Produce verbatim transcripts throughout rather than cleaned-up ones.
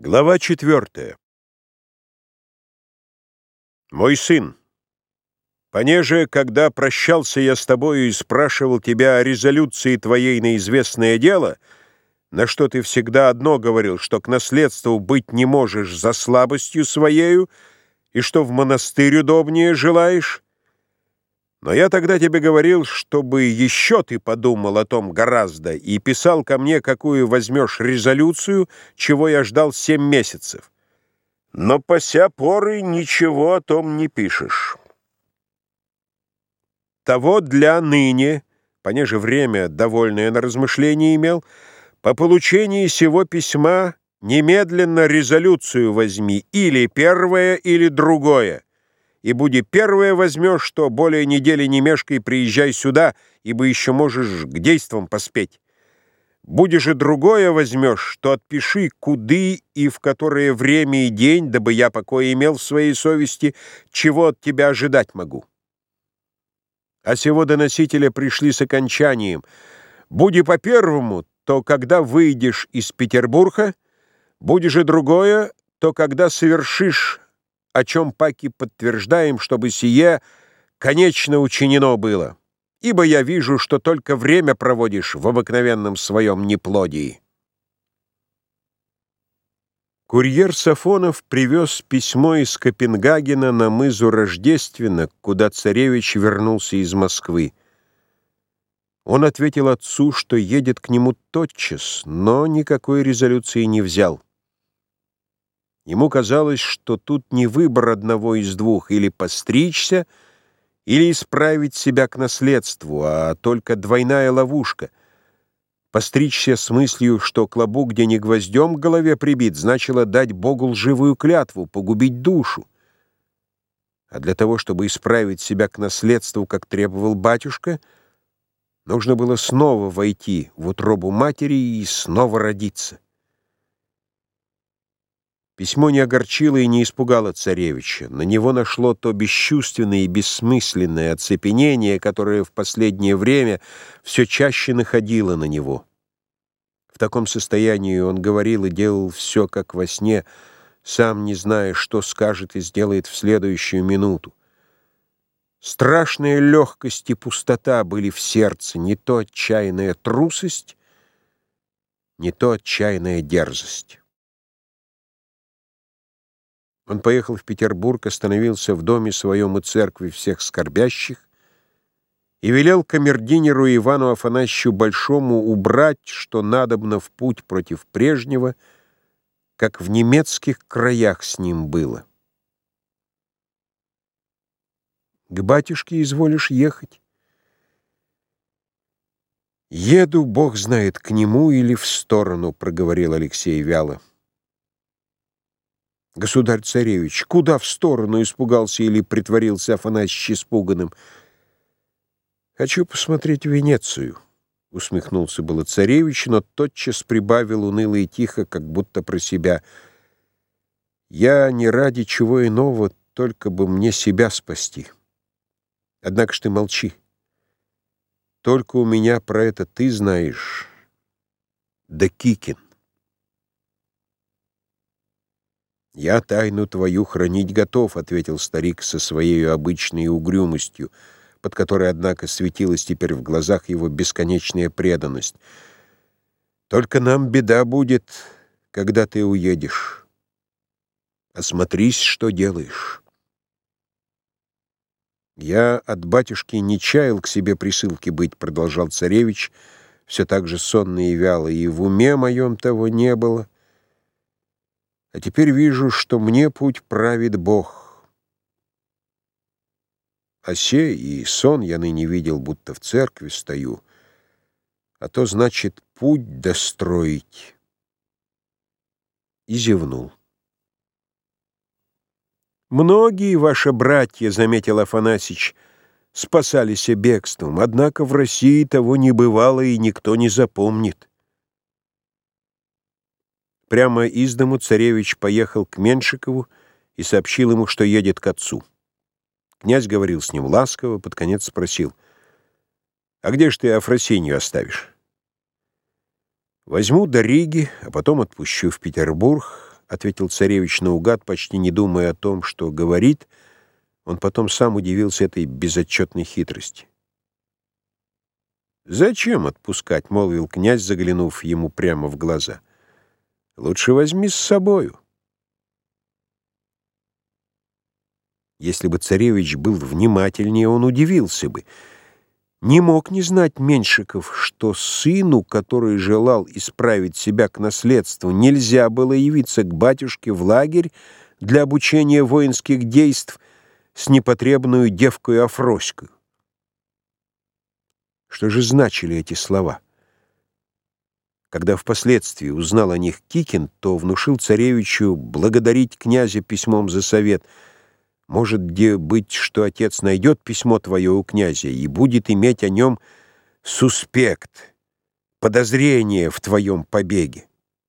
Глава четвертая. Мой сын, понеже, когда прощался я с тобою и спрашивал тебя о резолюции твоей на известное дело, на что ты всегда одно говорил, что к наследству быть не можешь за слабостью своею, и что в монастырь удобнее желаешь, но я тогда тебе говорил, чтобы еще ты подумал о том гораздо, и писал ко мне, какую возьмешь резолюцию, чего я ждал семь месяцев. Но по ся поры ничего о том не пишешь. Того для ныне, понеже время довольное на размышление имел, по получении сего письма немедленно резолюцию возьми, или первое, или другое. И буди первое возьмешь, что более недели не мешкай, приезжай сюда, ибо еще можешь к действам поспеть. Буди же другое возьмешь, что отпиши, куды и в которое время и день, дабы я покой имел в своей совести, чего от тебя ожидать могу. А сего доносителя пришли с окончанием. Буди по первому, то когда выйдешь из Петербурга, буди же другое, то когда совершишь, о чем паки подтверждаем, чтобы сие конечно учинено было, ибо я вижу, что только время проводишь в обыкновенном своем неплодии. Курьер Сафонов привез письмо из Копенгагена на мызу Рождественно, куда царевич вернулся из Москвы. Он ответил отцу, что едет к нему тотчас, но никакой резолюции не взял. Ему казалось, что тут не выбор одного из двух: или постричься, или исправить себя к наследству, а только двойная ловушка. Постричься с мыслью, что клобук, где не гвоздем к голове прибит, значило дать Богу лживую клятву, погубить душу. А для того, чтобы исправить себя к наследству, как требовал батюшка, нужно было снова войти в утробу матери и снова родиться. Письмо не огорчило и не испугало царевича. На него нашло то бесчувственное и бессмысленное оцепенение, которое в последнее время все чаще находило на него. В таком состоянии он говорил и делал все, как во сне, сам не зная, что скажет и сделает в следующую минуту. Страшная легкость и пустота были в сердце, не то отчаянная трусость, не то отчаянная дерзость. Он поехал в Петербург, остановился в доме своем у церкви всех скорбящих и велел камердинеру Ивану Афанасьевичу Большому убрать, что надобно в путь против прежнего, как в немецких краях с ним было. «К батюшке изволишь ехать?» «Еду, Бог знает, к нему или в сторону», — проговорил Алексей вяло. «Государь-царевич, куда в сторону?» — испугался или притворился Афанасьич испуганным. «Хочу посмотреть Венецию», — усмехнулся было царевич, но тотчас прибавил уныло и тихо, как будто про себя. «Я не ради чего иного, только бы мне себя спасти. Однако ж ты молчи. Только у меня про это ты знаешь, да Кикин. «Я тайну твою хранить готов», — ответил старик со своей обычной угрюмостью, под которой, однако, светилась теперь в глазах его бесконечная преданность. «Только нам беда будет, когда ты уедешь. Осмотрись, что делаешь». «Я от батюшки не чаял к себе присылки быть», — продолжал царевич, все так же сонно и вяло, «и в уме моем того не было. А теперь вижу, что мне путь правит Бог. А сей и сон я ныне видел, будто в церкви стою, а то значит путь достроить». И зевнул. «Многие ваши братья, — заметил Афанасьич, — спасались бегством, однако в России того не бывало, и никто не запомнит». Прямо из дому царевич поехал к Меншикову и сообщил ему, что едет к отцу. Князь говорил с ним ласково, под конец спросил: «А где ж ты Афросинью оставишь?» «Возьму до Риги, а потом отпущу в Петербург, ответил царевич наугад, почти не думая о том, что говорит. Он потом сам удивился этой безотчетной хитрости. «Зачем отпускать?» — молвил князь, заглянув ему прямо в глаза. «Лучше возьми с собою». Если бы царевич был внимательнее, он удивился бы. Не мог не знать Меньшиков, что сыну, который желал исправить себя к наследству, нельзя было явиться к батюшке в лагерь для обучения воинских действ с непотребную девкою Афроською. Что же значили эти слова? Когда впоследствии узнал о них Кикин, то внушил царевичу благодарить князя письмом за совет. Может, где быть, что отец найдет письмо твое у князя и будет иметь о нем суспект, подозрение в твоем побеге.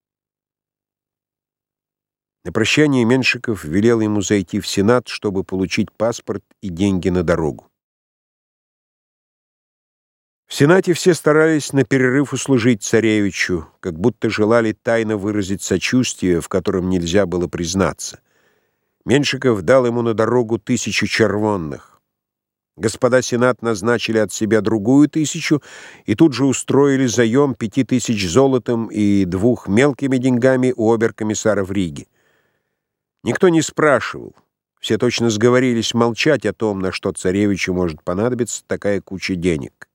На прощание Меньшиков велел ему зайти в Сенат, чтобы получить паспорт и деньги на дорогу. В Сенате все старались на перерыв услужить царевичу, как будто желали тайно выразить сочувствие, в котором нельзя было признаться. Меньшиков дал ему на дорогу тысячу червонных. Господа Сенат назначили от себя другую тысячу и тут же устроили заем пяти тысяч золотом и двух мелкими деньгами у обер-комиссара в Риге. Никто не спрашивал. Все точно сговорились молчать о том, на что царевичу может понадобиться такая куча денег.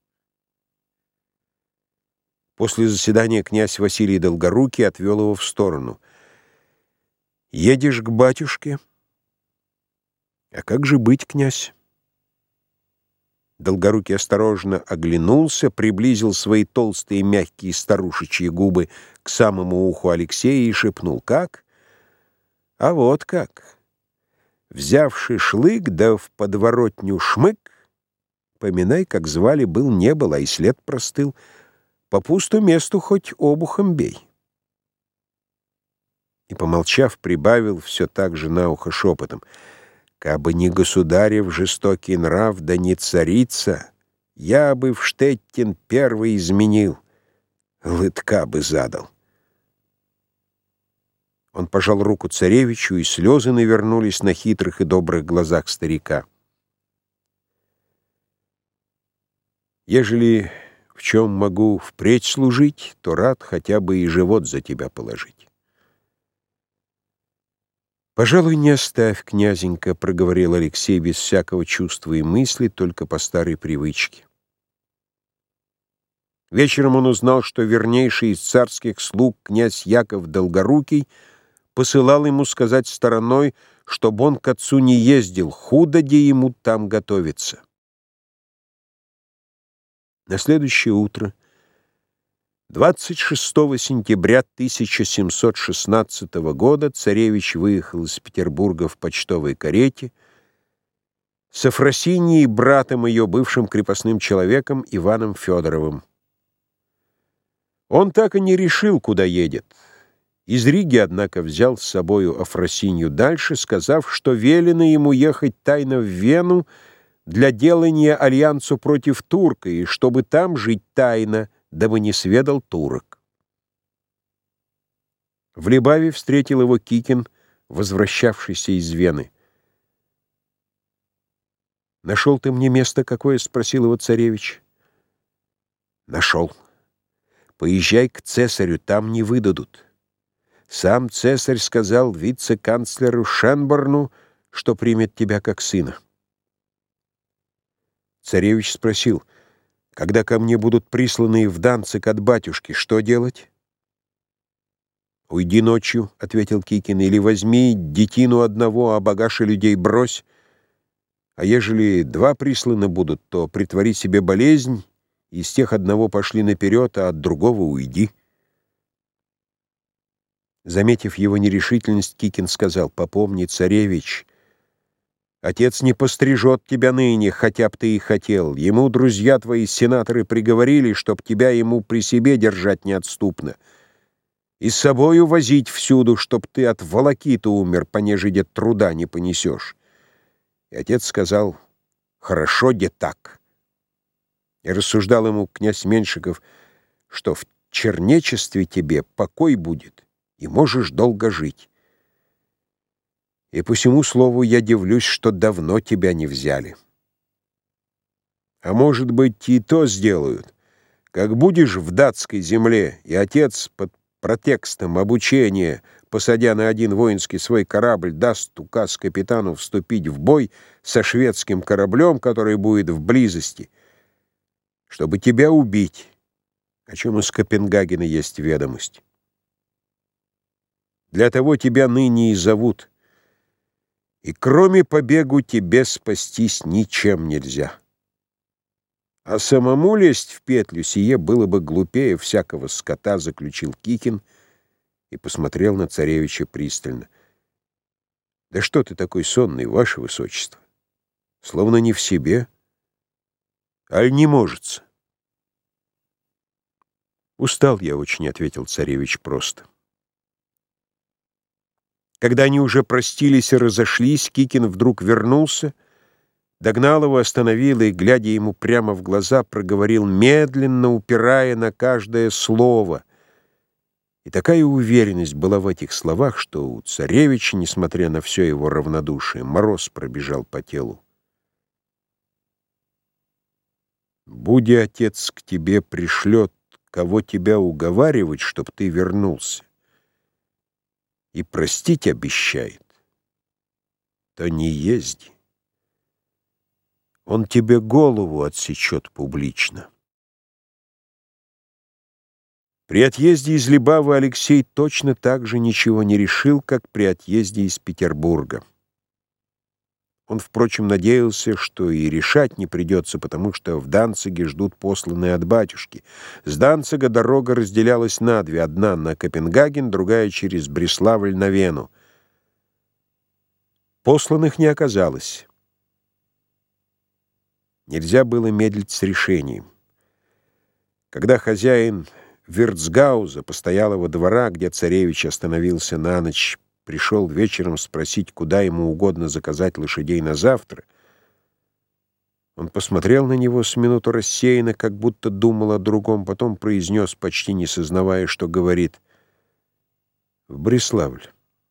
После заседания князь Василий Долгорукий отвел его в сторону. «Едешь к батюшке?» «А как же быть, князь?» Долгорукий осторожно оглянулся, приблизил свои толстые мягкие старушечьи губы к самому уху Алексея и шепнул: «Как? А вот как. Взявши шлык, да в подворотню шмык, поминай, как звали, был не был, а и след простыл, по пусту месту хоть обухом бей». И, помолчав, прибавил все так же на ухо шепотом: «Кабы не государев жестокий нрав, да не царица, я бы в Штеттин первый изменил, лытка бы задал». Он пожал руку царевичу, и слезы навернулись на хитрых и добрых глазах старика. «Ежели в чем могу впредь служить, то рад хотя бы и живот за тебя положить». «Пожалуй, не оставь, князенька», — проговорил Алексей без всякого чувства и мысли, только по старой привычке. Вечером он узнал, что вернейший из царских слуг князь Яков Долгорукий посылал ему сказать стороной, чтобы он к отцу не ездил, худо де ему там готовиться. На следующее утро, двадцать шестого сентября тысяча семьсот шестнадцатого года, царевич выехал из Петербурга в почтовой карете с Афросиньей, братом ее, бывшим крепостным человеком Иваном Федоровым. Он так и не решил, куда едет. Из Риги, однако, взял с собою Афросинью дальше, сказав, что велено ему ехать тайно в Вену для делания альянсу против турка, и чтобы там жить тайно, дабы не сведал турок. В Либаве встретил его Кикин, возвращавшийся из Вены. «Нашел ты мне место какое?» — спросил его царевич. «Нашел. Поезжай к цесарю, там не выдадут. Сам цесарь сказал вице-канцлеру Шенборну, что примет тебя как сына». Царевич спросил: «Когда ко мне будут присланы в Данциг от батюшки, что делать?» «Уйди ночью», — ответил Кикин, — «или возьми детину одного, а багаж и людей брось. А ежели два присланы будут, то притвори себе болезнь, и из тех одного пошли наперед, а от другого уйди». Заметив его нерешительность, Кикин сказал: «Попомни, царевич, отец не пострижет тебя ныне, хотя б ты и хотел. Ему друзья твои, сенаторы, приговорили, чтоб тебя ему при себе держать неотступно, и с собою возить всюду, чтоб ты от волокиты умер, понеже де труда не понесешь». И отец сказал: «Хорошо, де так». И рассуждал ему князь Меньшиков, что в чернечестве тебе покой будет, и можешь долго жить. И по всему слову я дивлюсь, что давно тебя не взяли. А может быть, и то сделают. Как будешь в датской земле, и отец под протекстом обучения, посадя на один воинский свой корабль, даст указ капитану вступить в бой со шведским кораблем, который будет в близости, чтобы тебя убить, о чем из Копенгагена есть ведомость. Для того тебя ныне и зовут, и кроме побегу тебе спастись ничем нельзя. А самому лезть в петлю сие было бы глупее всякого скота, заключил Кикин и посмотрел на царевича пристально. Да что ты такой сонный, ваше высочество? Словно не в себе. Аль не можется? Устал я очень, ответил царевич просто. Когда они уже простились и разошлись, Кикин вдруг вернулся, догнал его, остановил и, глядя ему прямо в глаза, проговорил, медленно упирая на каждое слово. И такая уверенность была в этих словах, что у царевича, несмотря на все его равнодушие, мороз пробежал по телу. «Будь отец к тебе пришлет, кого тебя уговаривать, чтоб ты вернулся, и простить обещает, то не езди. Он тебе голову отсечет публично». При отъезде из Либавы Алексей точно так же ничего не решил, как при отъезде из Петербурга. Он, впрочем, надеялся, что и решать не придется, потому что в Данциге ждут посланные от батюшки. С Данцига дорога разделялась на две, одна на Копенгаген, другая через Бреславль на Вену. Посланных не оказалось. Нельзя было медлить с решением. Когда хозяин Вирцгауза, постоялого двора, где царевич остановился на ночь, пришел вечером спросить, куда ему угодно заказать лошадей на завтра, он посмотрел на него с минуту рассеянно, как будто думал о другом, потом произнес, почти не сознавая, что говорит: «В Бреславль».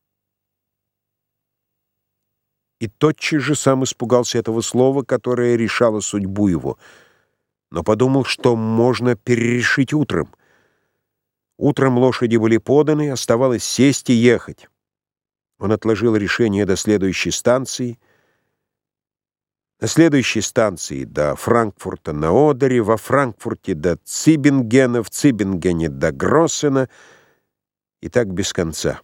И тотчас же сам испугался этого слова, которое решало судьбу его, но подумал, что можно перерешить утром. Утром лошади были поданы, оставалось сесть и ехать. Он отложил решение до следующей станции. На следующей станции до Франкфурта на Одере, во Франкфурте до Цибингена, в Цибингене до Гроссена, и так без конца.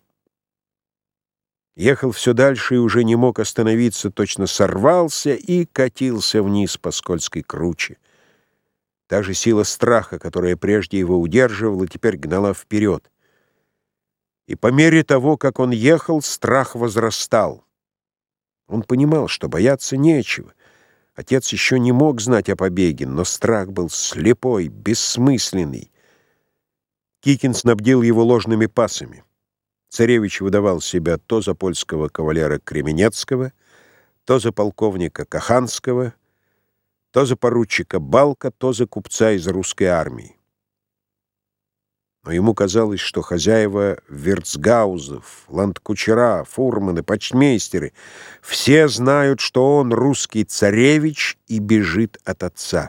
Ехал все дальше и уже не мог остановиться, точно сорвался и катился вниз по скользкой круче. Та же сила страха, которая прежде его удерживала, теперь гнала вперед. И по мере того, как он ехал, страх возрастал. Он понимал, что бояться нечего. Отец еще не мог знать о побеге, но страх был слепой, бессмысленный. Кикин снабдил его ложными пасами. Царевич выдавал себя то за польского кавалера Кременецкого, то за полковника Каханского, то за поручика Балка, то за купца из русской армии. Но ему казалось, что хозяева Вирцгаузов, ландкучера, фурманы, почтмейстеры — все знают, что он русский царевич и бежит от отца.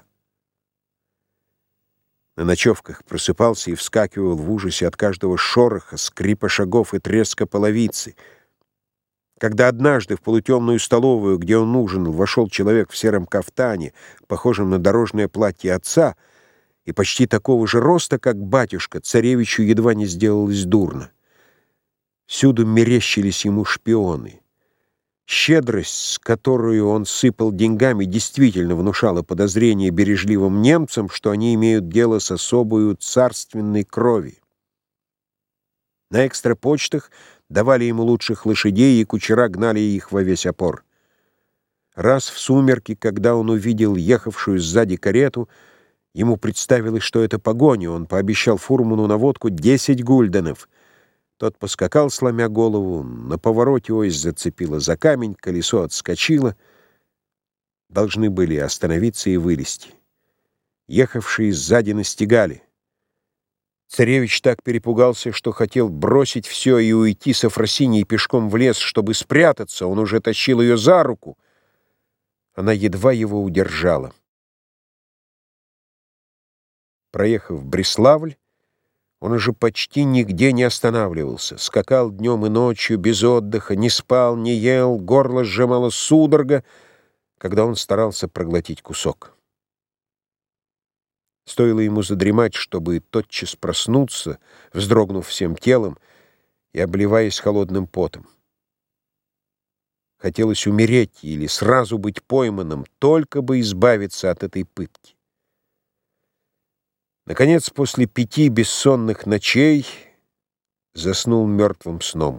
На ночевках просыпался и вскакивал в ужасе от каждого шороха, скрипа шагов и треска половицы. Когда однажды в полутемную столовую, где он ужинал, вошел человек в сером кафтане, похожем на дорожное платье отца, и почти такого же роста, как батюшка, царевичу едва не сделалось дурно. Всюду мерещились ему шпионы. Щедрость, с которой он сыпал деньгами, действительно внушала подозрение бережливым немцам, что они имеют дело с особою царственной крови. На экстрапочтах давали ему лучших лошадей, и кучера гнали их во весь опор. Раз в сумерки, когда он увидел ехавшую сзади карету, ему представилось, что это погоня. Он пообещал фурману на водку десять гульденов. Тот поскакал, сломя голову, на повороте ось зацепило за камень, колесо отскочило. Должны были остановиться и вылезти. Ехавшие сзади настигали. Царевич так перепугался, что хотел бросить все и уйти с Афросиньей пешком в лес, чтобы спрятаться. Он уже тащил ее за руку. Она едва его удержала. Проехав Бреславль, он уже почти нигде не останавливался. Скакал днем и ночью, без отдыха, не спал, не ел, горло сжимало судорога, когда он старался проглотить кусок. Стоило ему задремать, чтобы тотчас проснуться, вздрогнув всем телом и обливаясь холодным потом. Хотелось умереть или сразу быть пойманным, только бы избавиться от этой пытки. Наконец, после пяти бессонных ночей заснул мертвым сном.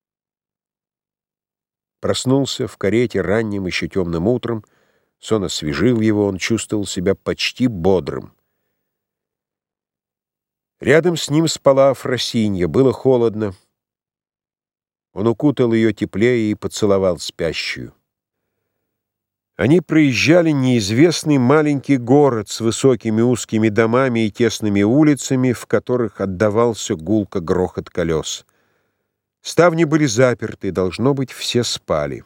Проснулся в карете ранним еще темным утром, сон освежил его, он чувствовал себя почти бодрым. Рядом с ним спала Афросинья, было холодно. Он укутал ее теплее и поцеловал спящую. Они проезжали неизвестный маленький город с высокими узкими домами и тесными улицами, в которых отдавался гулко грохот колес. Ставни были заперты, должно быть, все спали.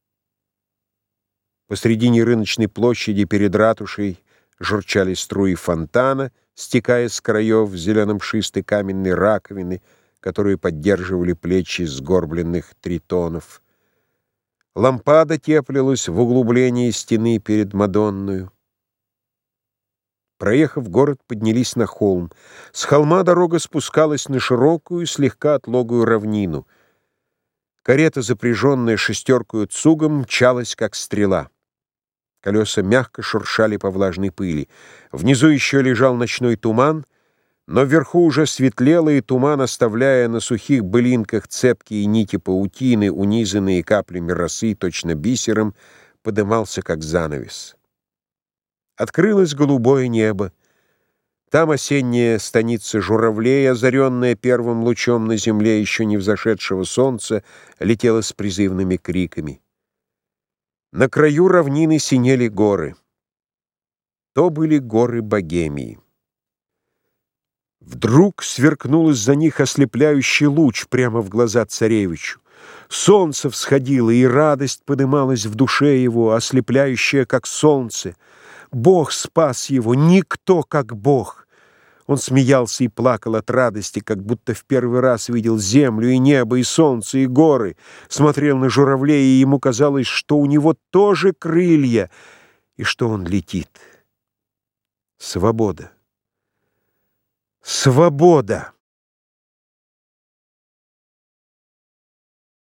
Посредине рыночной площади перед ратушей журчали струи фонтана, стекая с краев зелено-мшистой каменной раковины, которые поддерживали плечи сгорбленных тритонов. Лампада теплилась в углублении стены перед Мадонною. Проехав город, поднялись на холм. С холма дорога спускалась на широкую, слегка отлогую равнину. Карета, запряженная шестеркою цугом, мчалась, как стрела. Колеса мягко шуршали по влажной пыли. Внизу еще лежал ночной туман, но вверху уже светлело, и туман, оставляя на сухих былинках цепкие нити паутины, унизанные каплями росы, точно бисером, подымался, как занавес. Открылось голубое небо. Там осенняя станица журавлей, озаренная первым лучом на земле еще не взошедшего солнца, летела с призывными криками. На краю равнины синели горы. То были горы Богемии. Вдруг сверкнул из-за них ослепляющий луч прямо в глаза царевичу. Солнце всходило, и радость подымалась в душе его, ослепляющая, как солнце. Бог спас его, никто, как Бог. Он смеялся и плакал от радости, как будто в первый раз видел землю и небо, и солнце, и горы. Смотрел на журавлей, и ему казалось, что у него тоже крылья, и что он летит. Свобода! Свобода!